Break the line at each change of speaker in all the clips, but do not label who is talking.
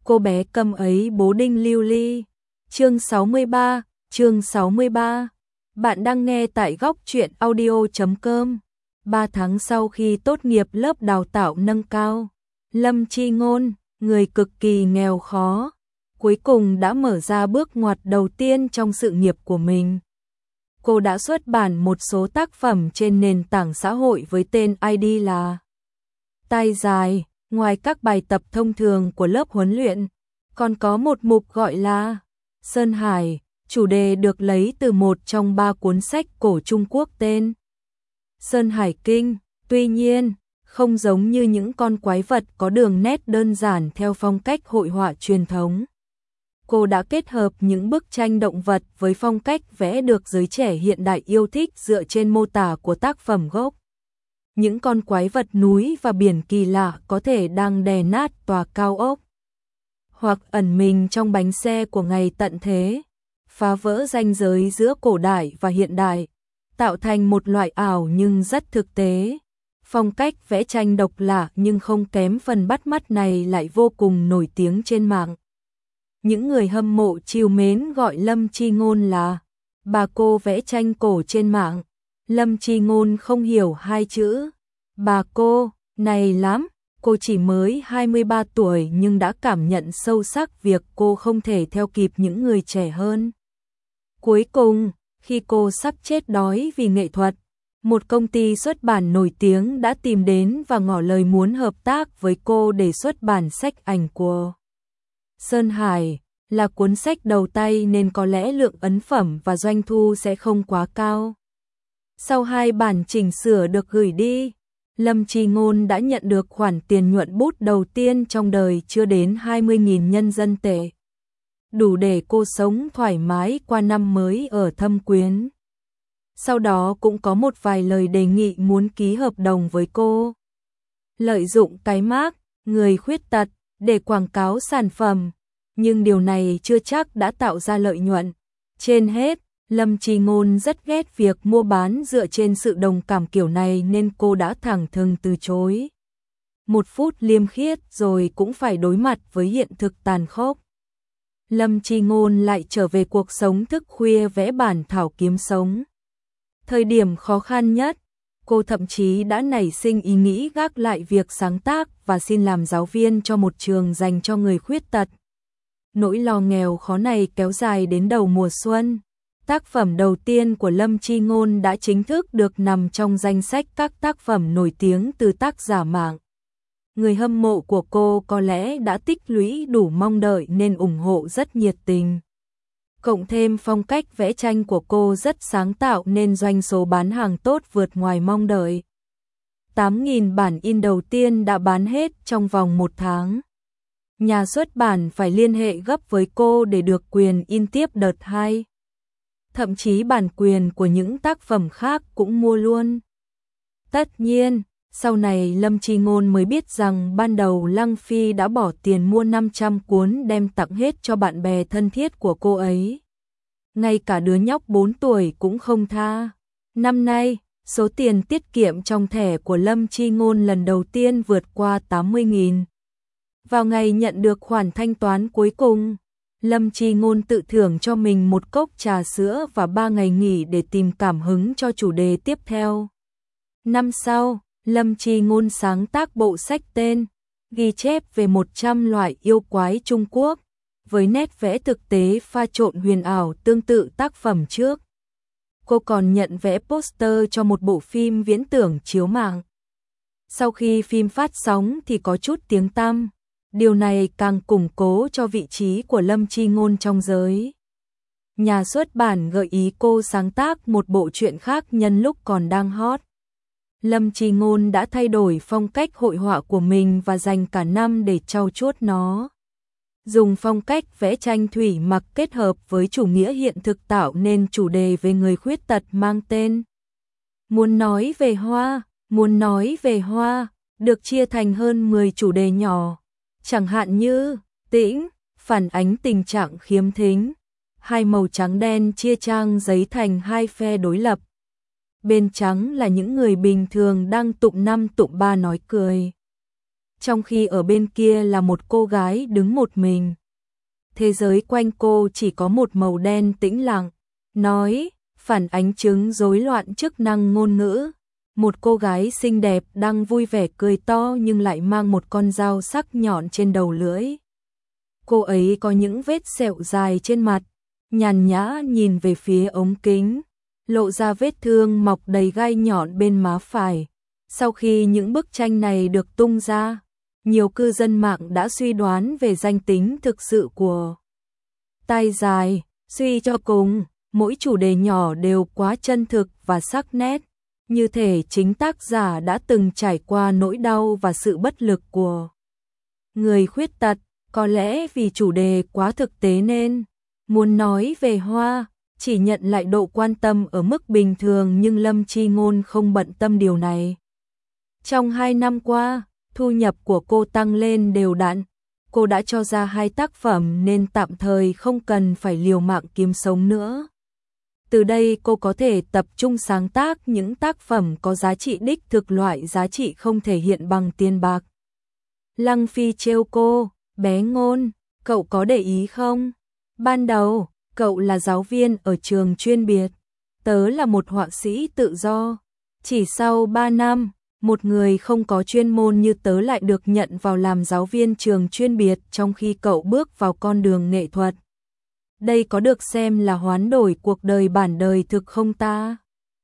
Cô bé câm ấy bố đinh lưu ly. Chương 63. Bạn đang nghe tại góc truyện audio.com. 3 tháng sau khi tốt nghiệp lớp đào tạo nâng cao, Lâm Chi Ngôn, người cực kỳ nghèo khó, cuối cùng đã mở ra bước ngoặt đầu tiên trong sự nghiệp của mình. Cô đã xuất bản một số tác phẩm trên nền tảng xã hội với tên ID là Tai Dài. Ngoài các bài tập thông thường của lớp huấn luyện, còn có một mục gọi là Sơn Hải, chủ đề được lấy từ một trong 3 cuốn sách cổ Trung Quốc tên Sơn Hải Kinh. Tuy nhiên, không giống như những con quái vật có đường nét đơn giản theo phong cách hội họa truyền thống. Cô đã kết hợp những bức tranh động vật với phong cách vẽ được giới trẻ hiện đại yêu thích dựa trên mô tả của tác phẩm gốc. Những con quái vật núi và biển kỳ lạ có thể đang đè nát tòa cao ốc, hoặc ẩn mình trong bánh xe của ngày tận thế, phá vỡ ranh giới giữa cổ đại và hiện đại, tạo thành một loại ảo nhưng rất thực tế. Phong cách vẽ tranh độc lạ nhưng không kém phần bắt mắt này lại vô cùng nổi tiếng trên mạng. Những người hâm mộ trìu mến gọi Lâm Chi Ngôn là bà cô vẽ tranh cổ trên mạng. Lâm Chi Ngôn không hiểu hai chữ bà cô này lắm. Cô chỉ mới 23 tuổi nhưng đã cảm nhận sâu sắc việc cô không thể theo kịp những người trẻ hơn. Cuối cùng, khi cô sắp chết đói vì nghệ thuật, một công ty xuất bản nổi tiếng đã tìm đến và ngỏ lời muốn hợp tác với cô để xuất bản sách ảnh của Sơn Hải. Là cuốn sách đầu tay nên có lẽ lượng ấn phẩm và doanh thu sẽ không quá cao. Sau 2 bản chỉnh sửa được gửi đi, Lâm Chi Ngôn đã nhận được khoản tiền nhuận bút đầu tiên trong đời chưa đến 20.000 nhân dân tệ. Đủ để cô sống thoải mái qua năm mới ở Thâm Quyến. Sau đó cũng có một vài lời đề nghị muốn ký hợp đồng với cô. Lợi dụng cái mác người khuyết tật để quảng cáo sản phẩm, nhưng điều này chưa chắc đã tạo ra lợi nhuận. Trên hết, Lâm Chi Ngôn rất ghét việc mua bán dựa trên sự đồng cảm kiểu này nên cô đã thẳng thừng từ chối. 1 phút liêm khiết rồi cũng phải đối mặt với hiện thực tàn khốc. Lâm Chi Ngôn lại trở về cuộc sống thức khuya vẽ bản thảo kiếm sống. Thời điểm khó khăn nhất, cô thậm chí đã nảy sinh ý nghĩ gác lại việc sáng tác và xin làm giáo viên cho một trường dành cho người khuyết tật. Nỗi lo nghèo khó này kéo dài đến đầu mùa xuân. Tác phẩm đầu tiên của Lâm Chi Ngôn đã chính thức được nằm trong danh sách các tác phẩm nổi tiếng từ tác giả mạng. Người hâm mộ của cô có lẽ đã tích lũy đủ mong đợi nên ủng hộ rất nhiệt tình. Cộng thêm phong cách vẽ tranh của cô rất sáng tạo nên doanh số bán hàng tốt vượt ngoài mong đợi. 8.000 bản in đầu tiên đã bán hết trong vòng 1 tháng. Nhà xuất bản phải liên hệ gấp với cô để được quyền in tiếp đợt 2. Thậm chí bản quyền của những tác phẩm khác cũng mua luôn. Tất nhiên, sau này Lâm Chi Ngôn mới biết rằng ban đầu Lăng Phi đã bỏ tiền mua 500 cuốn đem tặng hết cho bạn bè thân thiết của cô ấy. Ngay cả đứa nhóc 4 tuổi cũng không tha. Năm nay, số tiền tiết kiệm trong thẻ của Lâm Chi Ngôn lần đầu tiên vượt qua 80.000. Vào ngày nhận được khoản thanh toán cuối cùng, Lâm Chi Ngôn tự thưởng cho mình một cốc trà sữa và 3 ngày nghỉ để tìm cảm hứng cho chủ đề tiếp theo. Năm sau, Lâm Chi Ngôn sáng tác bộ sách tên Ghi chép về 100 loại yêu quái Trung Quốc, với nét vẽ thực tế pha trộn huyền ảo tương tự tác phẩm trước. Cô còn nhận vẽ poster cho một bộ phim viễn tưởng chiếu mạng. Sau khi phim phát sóng thì có chút tiếng tăm. Điều này càng củng cố cho vị trí của Lâm Chi Ngôn trong giới. Nhà xuất bản gợi ý cô sáng tác một bộ truyện khác nhân lúc còn đang hot. Lâm Chi Ngôn đã thay đổi phong cách hội họa của mình và dành cả năm để trau chuốt nó. Dùng phong cách vẽ tranh thủy mặc kết hợp với chủ nghĩa hiện thực tạo nên chủ đề về người khuyết tật mang tên Muốn nói về hoa, được chia thành hơn 10 chủ đề nhỏ. Chẳng hạn như tĩnh, phản ánh tình trạng khiếm thính. 2 màu trắng đen chia trang giấy thành 2 phe đối lập. Bên trắng là những người bình thường đang tụng 5 tụng 3 nói cười. trong khi ở bên kia là một cô gái đứng một mình. Thế giới quanh cô chỉ có một màu đen tĩnh lặng, nói, phản ánh chứng rối loạn chức năng ngôn ngữ. Một cô gái xinh đẹp đang vui vẻ cười to nhưng lại mang một con dao sắc nhọn trên đầu lưỡi. Cô ấy có những vết sẹo dài trên mặt, nhàn nhã nhìn về phía ống kính, lộ ra vết thương mọc đầy gai nhọn bên má phải. Sau khi những bức tranh này được tung ra, nhiều cư dân mạng đã suy đoán về danh tính thực sự của Tai Dài. Suy cho cùng, mỗi chủ đề nhỏ đều quá chân thực và sắc nét, như thể chính tác giả đã từng trải qua nỗi đau và sự bất lực của người khuyết tật. Có lẽ vì chủ đề quá thực tế nên muốn nói về Hoa, chỉ nhận lại độ quan tâm ở mức bình thường, nhưng Lâm Chi Ngôn không bận tâm điều này. Trong 2 năm qua, thu nhập của cô tăng lên đều đặn. Cô đã cho ra 2 tác phẩm nên tạm thời không cần phải liều mạng kiếm sống nữa. Từ đây cô có thể tập trung sáng tác những tác phẩm có giá trị đích thực, loại giá trị không thể hiện bằng tiền bạc. Lăng Phi trêu cô, bé Ngôn, cậu có để ý không? Ban đầu, cậu là giáo viên ở trường chuyên biệt, tớ là một họa sĩ tự do. Chỉ sau 3 năm, một người không có chuyên môn như tớ lại được nhận vào làm giáo viên trường chuyên biệt trong khi cậu bước vào con đường nghệ thuật. Đây có được xem là hoán đổi cuộc đời bản đời thực không ta?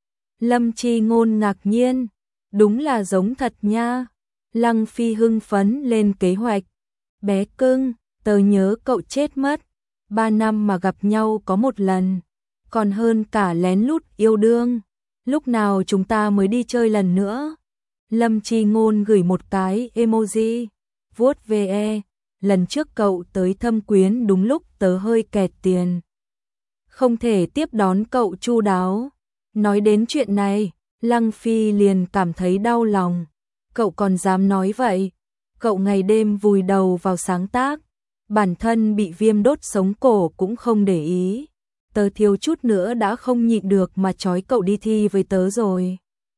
Lâm Chi Ngôn ngạc nhiên, đúng là giống thật nha. Lăng Phi hưng phấn lên kế hoạch. Bé cưng, tớ nhớ cậu chết mất. 3 năm mà gặp nhau có một lần, còn hơn cả lén lút yêu đương. Lúc nào chúng ta mới đi chơi lần nữa? Lâm Chi Ngôn gửi một cái emoji, vuốt ve. Lần trước cậu tới Thâm Quyến đúng lúc tớ hơi kẹt tiền, không thể tiếp đón cậu chu đáo. Nói đến chuyện này, Lăng Phi liền cảm thấy đau lòng. Cậu còn dám nói vậy? Cậu ngày đêm vùi đầu vào sáng tác, bản thân bị viêm đốt sống cổ cũng không để ý. Tớ thiếu chút nữa đã không nhịn được mà trói cậu đi thi với tớ rồi.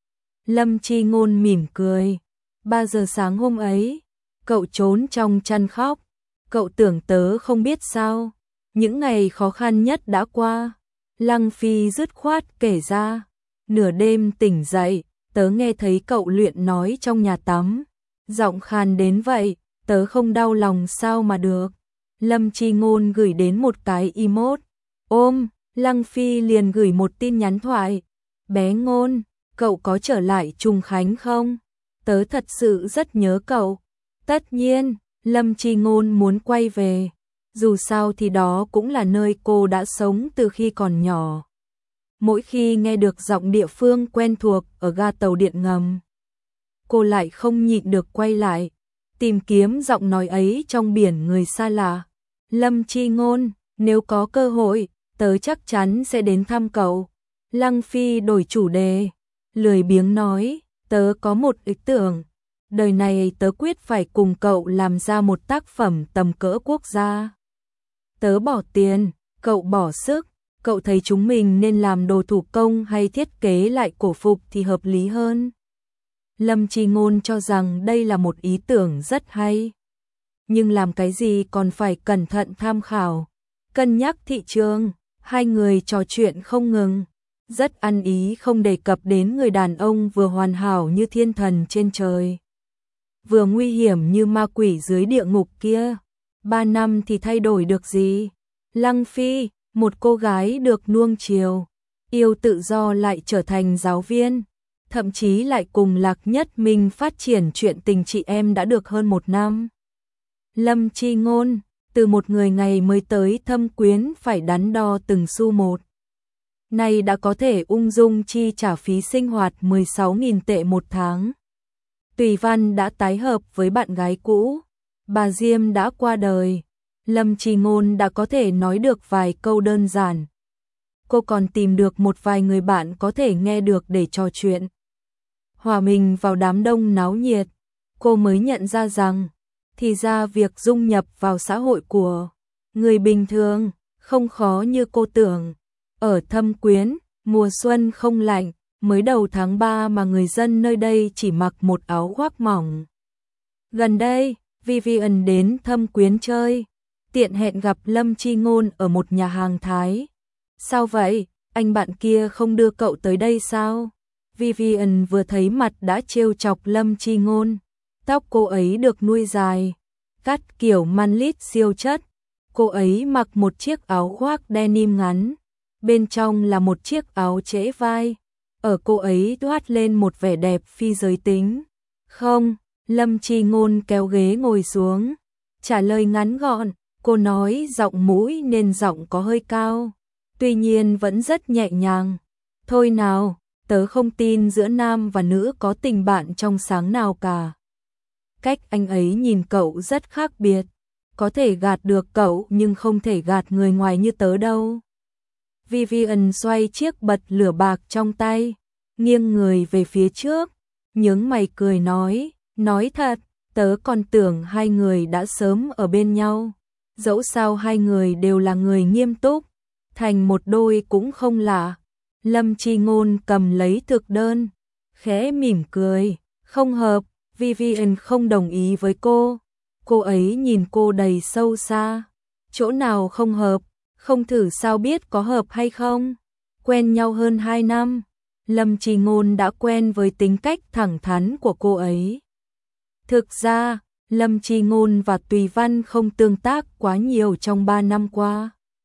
Lâm Chi Ngôn mỉm cười. 3 giờ sáng hôm ấy, cậu trốn trong chăn khóc. Cậu tưởng tớ không biết sao? Những ngày khó khăn nhất đã qua. Lăng Phi dứt khoát kể ra. Nửa đêm tỉnh dậy, tớ nghe thấy cậu luyện nói trong nhà tắm. Giọng khàn đến vậy, tớ không đau lòng sao mà được. Lâm Chi Ngôn gửi đến một cái emoji. Ôm, Lăng Phi liền gửi một tin nhắn thoại. Bé Ngôn, cậu có trở lại Trùng Khánh không? Tớ thật sự rất nhớ cậu. Tất nhiên, Lâm Chi Ngôn muốn quay về. Dù sao thì đó cũng là nơi cô đã sống từ khi còn nhỏ. Mỗi khi nghe được giọng địa phương quen thuộc ở ga tàu điện ngầm, cô lại không nhịn được quay lại, tìm kiếm giọng nói ấy trong biển người xa lạ. Lâm Chi Ngôn, nếu có cơ hội, tớ chắc chắn sẽ đến thăm cậu. Lăng Phi đổi chủ đề, lười biếng nói, tớ có một ý tưởng. Đời này tớ quyết phải cùng cậu làm ra một tác phẩm tầm cỡ quốc gia. Tớ bỏ tiền, cậu bỏ sức. Cậu thấy chúng mình nên làm đồ thủ công hay thiết kế lại cổ phục thì hợp lý hơn? Lâm Chi Ngôn cho rằng đây là một ý tưởng rất hay. Nhưng làm cái gì còn phải cẩn thận tham khảo, cân nhắc thị trường. Hai người trò chuyện không ngừng, rất ăn ý, không đề cập đến người đàn ông vừa hoàn hảo như thiên thần trên trời, vừa nguy hiểm như ma quỷ dưới địa ngục kia. 3 năm thì thay đổi được gì? Lăng Phi, một cô gái được nuông chiều, yêu tự do lại trở thành giáo viên, thậm chí lại cùng Lạc Nhất Minh phát triển chuyện tình chị em đã được hơn 1 năm. Lâm Chi Ngôn, từ một người ngày mới tới Thâm Quyến phải đắn đo từng xu một, nay đã có thể ung dung chi trả phí sinh hoạt 16.000 tệ một tháng. Tùy Văn đã tái hợp với bạn gái cũ, bà Diêm đã qua đời. Lâm Chi Ngôn đã có thể nói được vài câu đơn giản. Cô còn tìm được một vài người bạn có thể nghe được để trò chuyện. Hòa mình vào đám đông náo nhiệt, cô mới nhận ra rằng, thì ra việc dung nhập vào xã hội của người bình thường không khó như cô tưởng. Ở Thâm Quyến, mùa xuân không lạnh, mới đầu tháng 3 mà người dân nơi đây chỉ mặc một áo khoác mỏng, Gần đây, Vivian đến Thâm Quyến chơi, tiện hẹn gặp Lâm Chi Ngôn ở một nhà hàng Thái. Sao vậy, anh bạn kia không đưa cậu tới đây sao? Vivian vừa thấy mặt đã trêu chọc Lâm Chi Ngôn. Tóc cô ấy được nuôi dài, cắt kiểu manlit siêu chất. Cô ấy mặc một chiếc áo khoác denim ngắn, bên trong là một chiếc áo trễ vai. Ở cô ấy toát lên một vẻ đẹp phi giới tính. Không, Lâm Chi Ngôn kéo ghế ngồi xuống, trả lời ngắn gọn, cô nói giọng mũi nên giọng có hơi cao, tuy nhiên vẫn rất nhẹ nhàng. Thôi nào, tớ không tin giữa nam và nữ có tình bạn trong sáng nào cả. Cách anh ấy nhìn cậu rất khác biệt, có thể gạt được cậu nhưng không thể gạt người ngoài như tớ đâu. Vivian xoay chiếc bật lửa bạc trong tay, nghiêng người về phía trước, nhướng mày cười nói thật, tớ còn tưởng hai người đã sớm ở bên nhau. Dẫu sao hai người đều là người nghiêm túc, thành một đôi cũng không lạ. Lâm Chi Ngôn cầm lấy thực đơn, khẽ mỉm cười, không hợp. Vivian không đồng ý với cô. Cô ấy nhìn cô đầy sâu xa. Chỗ nào không hợp, không thử sao biết có hợp hay không. Quen nhau hơn 2 năm, Lâm Chi Ngôn đã quen với tính cách thẳng thắn của cô ấy. Thực ra, Lâm Chi Ngôn và Tùy Văn không tương tác quá nhiều trong 3 năm qua.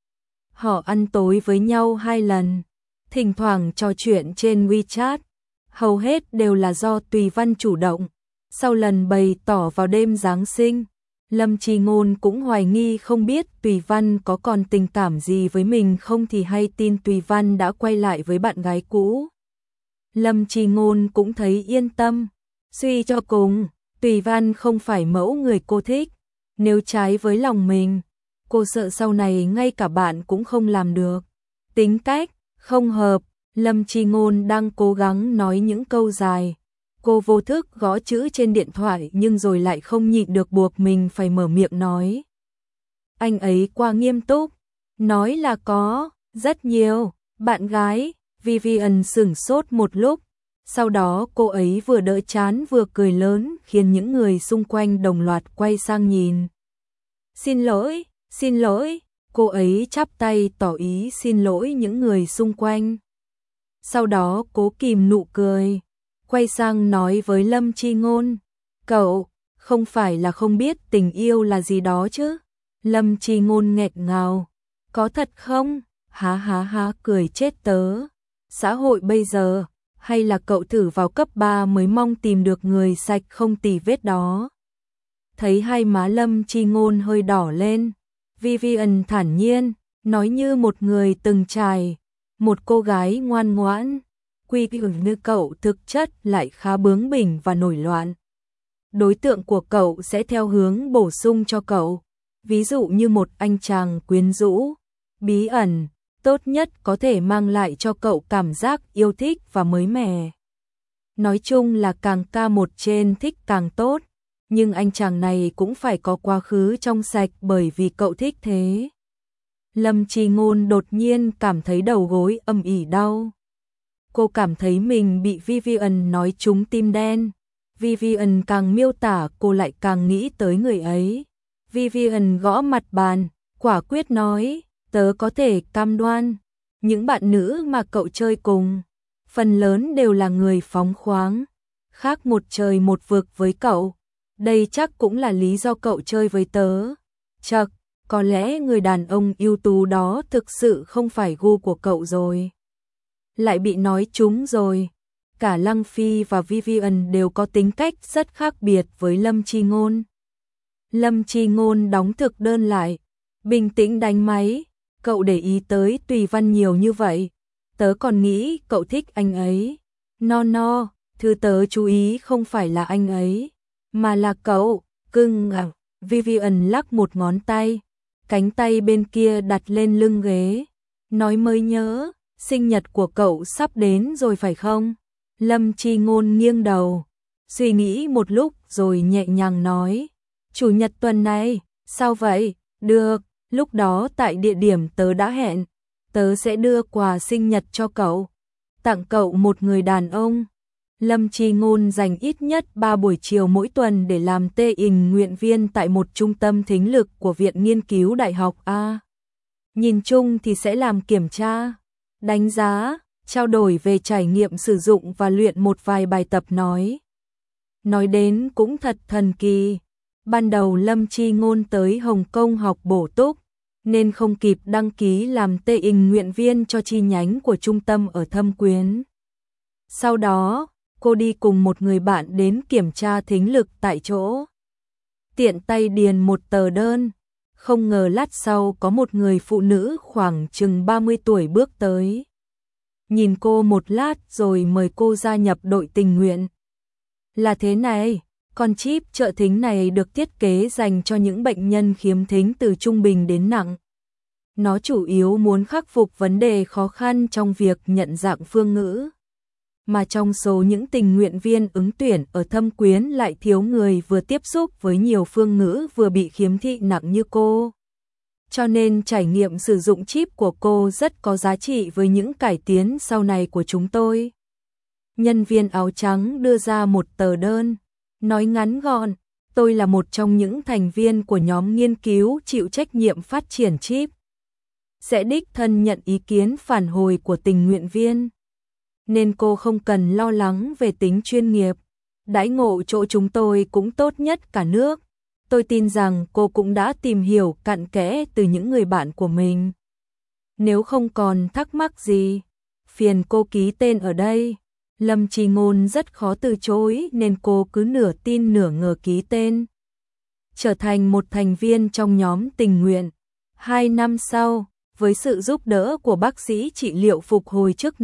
Họ ăn tối với nhau 2 lần, thỉnh thoảng trò chuyện trên WeChat, hầu hết đều là do Tùy Văn chủ động. Sau lần bày tỏ vào đêm Giáng sinh, Lâm Chi Ngôn cũng hoài nghi không biết Tùy Văn có còn tình cảm gì với mình không thì hay tin Tùy Văn đã quay lại với bạn gái cũ. Lâm Chi Ngôn cũng thấy yên tâm, suy cho cùng, Tùy Văn không phải mẫu người cô thích, nếu trái với lòng mình, cô sợ sau này ngay cả bạn cũng không làm được. Tính cách, không hợp, Lâm Chi Ngôn đang cố gắng nói những câu dài. Cô vô thức gõ chữ trên điện thoại nhưng rồi lại không nhịn được buộc mình phải mở miệng nói. Anh ấy quá nghiêm túc, nói là có, rất nhiều, bạn gái. Vivian sửng sốt một lúc, sau đó cô ấy vừa đỡ chán vừa cười lớn khiến những người xung quanh đồng loạt quay sang nhìn. Xin lỗi, cô ấy chắp tay tỏ ý xin lỗi những người xung quanh. Sau đó cố kìm nụ cười, quay sang nói với Lâm Chi Ngôn, cậu, không phải là không biết tình yêu là gì đó chứ? Lâm Chi Ngôn nghẹn ngào, có thật không? Há cười chết tớ. Xã hội bây giờ, hay là cậu thử vào cấp 3 mới mong tìm được người sạch không tì vết đó. Thấy hai má Lâm Chi Ngôn hơi đỏ lên, Vivian thản nhiên, nói như một người từng trải, một cô gái ngoan ngoãn. Quy hưởng như cậu thực chất lại khá bướng bỉnh và nổi loạn. Đối tượng của cậu sẽ theo hướng bổ sung cho cậu, ví dụ như một anh chàng quyến rũ, bí ẩn, tốt nhất có thể mang lại cho cậu cảm giác yêu thích và mới mẻ. Nói chung là càng ca một trên thích càng tốt, nhưng anh chàng này cũng phải có quá khứ trong sạch bởi vì cậu thích thế. Lâm Chi Ngôn đột nhiên cảm thấy đầu gối âm ỉ đau. Cô cảm thấy mình bị Vivian nói trúng tim đen. Vivian càng miêu tả cô lại càng nghĩ tới người ấy. Vivian gõ mặt bàn, quả quyết nói, tớ có thể cam đoan, những bạn nữ mà cậu chơi cùng, phần lớn đều là người phóng khoáng, khác một trời một vực với cậu. Đây chắc cũng là lý do cậu chơi với tớ. Chậc, có lẽ người đàn ông ưu tú đó thực sự không phải gu của cậu rồi. Lại bị nói trúng rồi. Cả Lăng Phi và Vivian đều có tính cách rất khác biệt với Lâm Chi Ngôn. Lâm Chi Ngôn đóng thực đơn lại, bình tĩnh đánh máy. Cậu để ý tới Tùy Văn nhiều như vậy, tớ còn nghĩ cậu thích anh ấy. No, thứ tớ chú ý không phải là anh ấy, mà là cậu, cưng à. Vivian lắc một ngón tay, cánh tay bên kia đặt lên lưng ghế, nói mới nhớ, sinh nhật của cậu sắp đến rồi phải không? Lâm Chi Ngôn nghiêng đầu, suy nghĩ một lúc rồi nhẹ nhàng nói, chủ nhật tuần này, sao vậy? Được, lúc đó tại địa điểm tớ đã hẹn, tớ sẽ đưa quà sinh nhật cho cậu, tặng cậu một người đàn ông. Lâm Chi Ngôn dành ít nhất 3 buổi chiều mỗi tuần để làm tình nguyện viên tại một trung tâm thính lực của Viện Nghiên cứu Đại học A. Nhìn chung thì sẽ làm kiểm tra, đánh giá, trao đổi về trải nghiệm sử dụng và luyện một vài bài tập nói. Nói đến cũng thật thần kỳ. Ban đầu Lâm Chi Ngôn tới Hồng Kông học bổ túc, nên không kịp đăng ký làm tình nguyện viên cho chi nhánh của trung tâm ở Thâm Quyến. Sau đó, cô đi cùng một người bạn đến kiểm tra thính lực tại chỗ. Tiện tay điền một tờ đơn, không ngờ lát sau có một người phụ nữ khoảng chừng 30 tuổi bước tới. Nhìn cô một lát rồi mời cô gia nhập đội tình nguyện. Là thế này, con chip trợ thính này được thiết kế dành cho những bệnh nhân khiếm thính từ trung bình đến nặng. Nó chủ yếu muốn khắc phục vấn đề khó khăn trong việc nhận dạng phương ngữ. Mà trong số những tình nguyện viên ứng tuyển ở Thâm Quyến lại thiếu người vừa tiếp xúc với nhiều phương ngữ vừa bị khiếm thị nặng như cô. Cho nên trải nghiệm sử dụng chip của cô rất có giá trị với những cải tiến sau này của chúng tôi. Nhân viên áo trắng đưa ra một tờ đơn, nói ngắn gọn, tôi là một trong những thành viên của nhóm nghiên cứu chịu trách nhiệm phát triển chip. Sẽ đích thân nhận ý kiến phản hồi của tình nguyện viên. Nên cô không cần lo lắng về tính chuyên nghiệp. Đãi ngộ chỗ chúng tôi cũng tốt nhất cả nước. Tôi tin rằng cô cũng đã tìm hiểu cặn kẽ từ những người bạn của mình. Nếu không còn thắc mắc gì, phiền cô ký tên ở đây. Lâm Chi Ngôn rất khó từ chối nên cô cứ nửa tin nửa ngờ ký tên. Trở thành một thành viên trong nhóm tình nguyện. 2 năm sau, với sự giúp đỡ của bác sĩ trị liệu phục hồi chức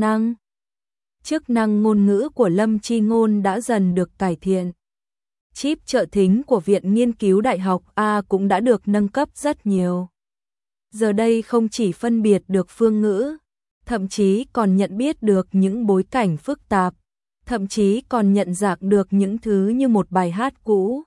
năng ngôn ngữ của Lâm Chi Ngôn đã dần được cải thiện. Chip trợ thính của Viện Nghiên cứu Đại học A cũng đã được nâng cấp rất nhiều. Giờ đây không chỉ phân biệt được phương ngữ, thậm chí còn nhận biết được những bối cảnh phức tạp, thậm chí còn nhận dạng được những thứ như một bài hát cũ.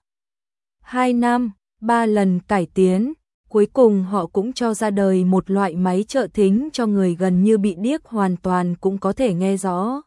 2 năm, 3 lần cải tiến, cuối cùng họ cũng cho ra đời một loại máy trợ thính cho người gần như bị điếc hoàn toàn cũng có thể nghe rõ.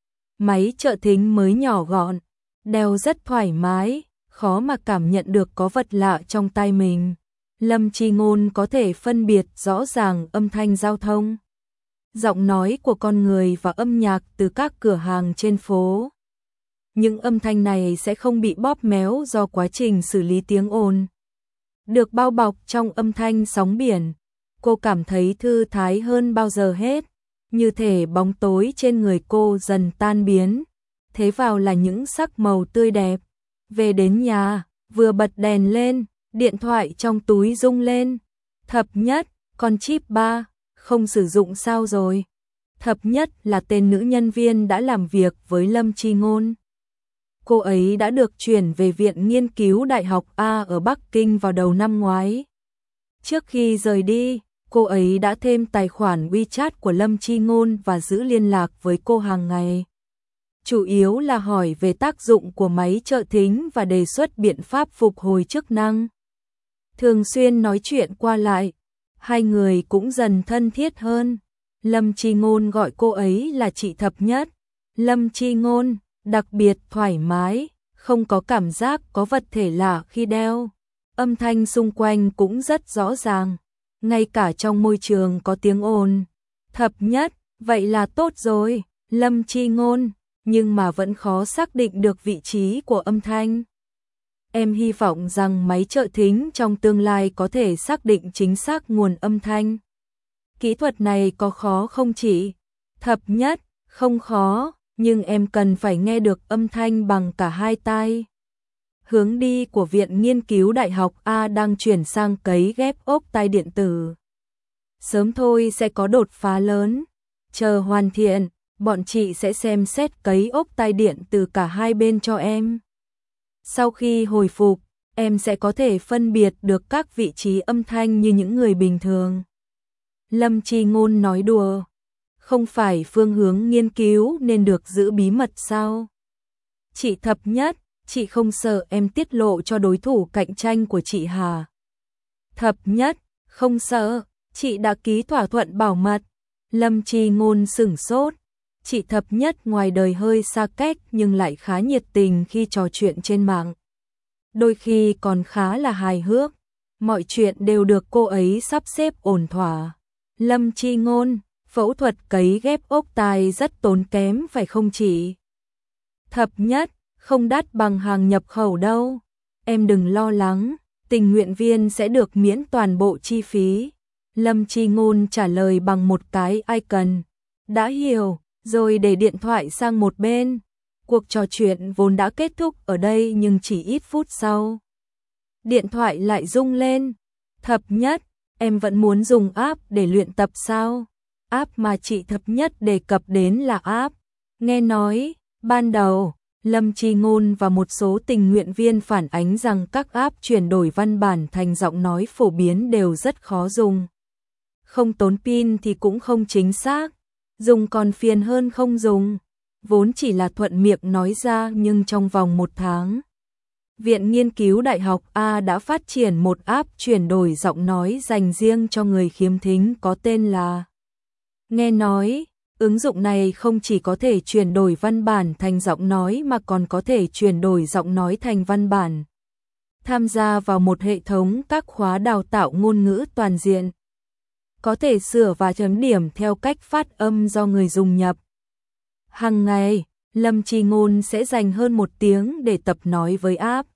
Máy trợ thính mới nhỏ gọn, đeo rất thoải mái, khó mà cảm nhận được có vật lạ trong tai mình. Lâm Chi Ngôn có thể phân biệt rõ ràng âm thanh giao thông, giọng nói của con người và âm nhạc từ các cửa hàng trên phố. Những âm thanh này sẽ không bị bóp méo do quá trình xử lý tiếng ồn. Được bao bọc trong âm thanh sóng biển, cô cảm thấy thư thái hơn bao giờ hết, như thể bóng tối trên người cô dần tan biến, thế vào là những sắc màu tươi đẹp. Về đến nhà, vừa bật đèn lên, điện thoại trong túi rung lên. Thập Nhất, con chip 3, không sử dụng sao rồi? Thập Nhất là tên nữ nhân viên đã làm việc với Lâm Chi Ngôn. Cô ấy đã được chuyển về Viện Nghiên cứu Đại học A ở Bắc Kinh vào đầu năm ngoái. Trước khi rời đi, cô ấy đã thêm tài khoản WeChat của Lâm Chi Ngôn và giữ liên lạc với cô hàng ngày. Chủ yếu là hỏi về tác dụng của máy trợ thính và đề xuất biện pháp phục hồi chức năng. Thường xuyên nói chuyện qua lại, hai người cũng dần thân thiết hơn. Lâm Chi Ngôn gọi cô ấy là chị Thập Nhất. Lâm Chi Ngôn đặc biệt thoải mái, không có cảm giác có vật thể lạ khi đeo. Âm thanh xung quanh cũng rất rõ ràng, ngay cả trong môi trường có tiếng ồn. Thập Nhất, vậy là tốt rồi. Lâm Chi Ngôn, nhưng mà vẫn khó xác định được vị trí của âm thanh. Em hy vọng rằng máy trợ thính trong tương lai có thể xác định chính xác nguồn âm thanh. Kỹ thuật này có khó không chị? Thập Nhất, không khó, nhưng em cần phải nghe được âm thanh bằng cả hai tai. Hướng đi của Viện Nghiên cứu Đại học A đang chuyển sang cấy ghép ốc tai điện tử. Sớm thôi sẽ có đột phá lớn. Chờ hoàn thiện, bọn chị sẽ xem xét cấy ốc tai điện từ cả hai bên cho em. Sau khi hồi phục, em sẽ có thể phân biệt được các vị trí âm thanh như những người bình thường. Lâm Chi Ngôn nói đùa. Không phải phương hướng nghiên cứu nên được giữ bí mật sao? Chị Thập Nhất, chị không sợ em tiết lộ cho đối thủ cạnh tranh của chị hả? Thập Nhất, không sợ, chị đã ký thỏa thuận bảo mật. Lâm Chi Ngôn sửng sốt. Chị thập nhất ngoài đời hơi xa cách nhưng lại khá nhiệt tình khi trò chuyện trên mạng. Đôi khi còn khá là hài hước. Mọi chuyện đều được cô ấy sắp xếp ổn thỏa. Lâm Chi Ngôn, phẫu thuật cấy ghép ốc tai rất tốn kém phải không chị? Thập nhất, không đắt bằng hàng nhập khẩu đâu. Em đừng lo lắng, tình nguyện viên sẽ được miễn toàn bộ chi phí. Lâm Chi Ngôn trả lời bằng một cái icon. Đã hiểu, rồi để điện thoại sang một bên. Cuộc trò chuyện vốn đã kết thúc ở đây nhưng chỉ ít phút sau. Điện thoại lại rung lên. Thập nhất, em vẫn muốn dùng app để luyện tập sao? App mà chị thập nhất đề cập đến là app. Nghe nói, ban đầu, Lâm Chi Ngôn và một số tình nguyện viên phản ánh rằng các app chuyển đổi văn bản thành giọng nói phổ biến đều rất khó dùng. Không tốn pin thì cũng không chính xác, dùng còn phiền hơn không dùng. Vốn chỉ là thuận miệng nói ra nhưng trong vòng 1 tháng, Viện Nghiên cứu Đại học A đã phát triển một app chuyển đổi giọng nói dành riêng cho người khiếm thính có tên là Nghe Nói. Ứng dụng này không chỉ có thể chuyển đổi văn bản thành giọng nói mà còn có thể chuyển đổi giọng nói thành văn bản. Tham gia vào một hệ thống các khóa đào tạo ngôn ngữ toàn diện. Có thể sửa và chấm điểm theo cách phát âm do người dùng nhập. Hàng ngày, Lâm Chi Ngôn sẽ dành hơn 1 tiếng để tập nói với app.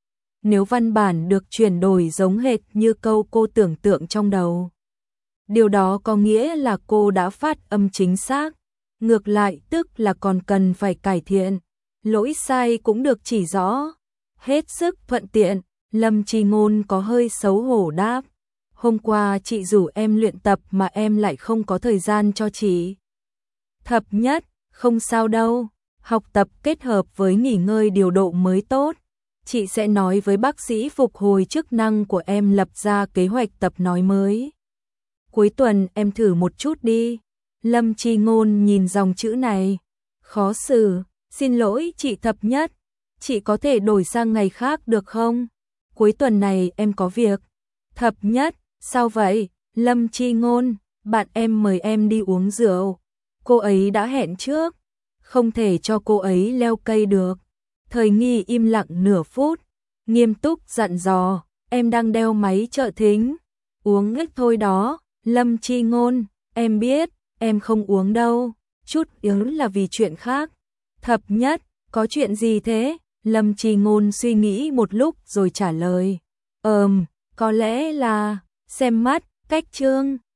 Nếu văn bản được chuyển đổi giống hệt như câu cô tưởng tượng trong đầu, điều đó có nghĩa là cô đã phát âm chính xác. Ngược lại tức là còn cần phải cải thiện. Lỗi sai cũng được chỉ rõ. Hết sức thuận tiện, Lâm Chi Ngôn có hơi xấu hổ đáp. Hôm qua chị rủ em luyện tập mà em lại không có thời gian cho chị. Thập nhất, không sao đâu. Học tập kết hợp với nghỉ ngơi điều độ mới tốt. Chị sẽ nói với bác sĩ phục hồi chức năng của em lập ra kế hoạch tập nói mới. Cuối tuần em thử một chút đi. Lâm Chi Ngôn nhìn dòng chữ này. Khó xử, xin lỗi chị thập nhất. Chị có thể đổi sang ngày khác được không? Cuối tuần này em có việc. Thập nhất, sao vậy? Lâm Chi Ngôn, bạn em mời em đi uống rượu. Cô ấy đã hẹn trước. Không thể cho cô ấy leo cây được. Thời nghi im lặng nửa phút. Nghiêm túc dặn dò, em đang đeo máy trợ thính. Uống ít thôi đó. Lâm Chi Ngôn, em biết, em không uống đâu. Chút yếu là vì chuyện khác. Thập nhất, có chuyện gì thế? Lâm Chi Ngôn suy nghĩ một lúc rồi trả lời. Có lẽ là xem mắt, cách chương.